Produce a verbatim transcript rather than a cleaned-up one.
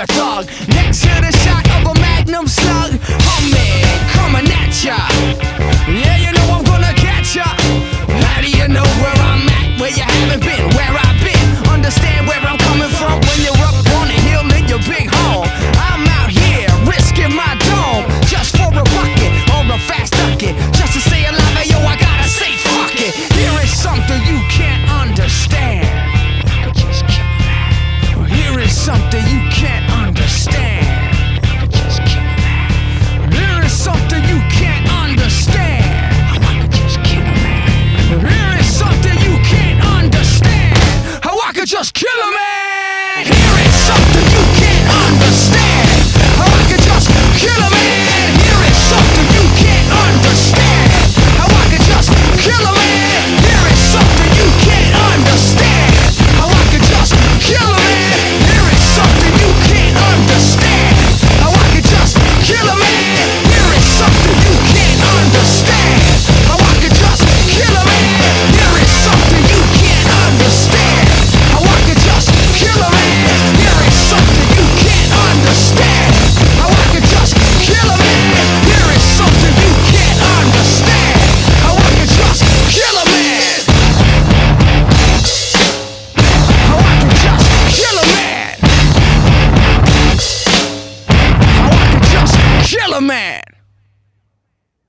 thug next to the shot of a magnum slug. Homie, coming at ya. Yeah, you know I'm gonna catch ya. How do you know where I'm at? Where you haven't been, where I've been. Understand where I'm coming from when you're up on a hill in your big home. I'm out here risking my dome just for a bucket or a fast ducket. Just to stay alive, hey, yo, I gotta say fuck it. Here is something you can't understand. Here is something you can't understand. Here is something you can't understand. Here is something you can't understand. How I could just kill a man. Here is something you can't understand. How I could just kill a man. Here is something you can't understand. How I could just kill a man. Here is something you can't understand. How I could just kill a man. Here is something you can't understand. How I could just kill a man. Here is something you can't understand. How I could just kill a man. Here is something you can't understand. How I could just kill a man. Here is something you can't understand. How I could just kill a man. Here is something you can't understand. How I could just kill a man. How I could just kill a man. How I could just kill a man.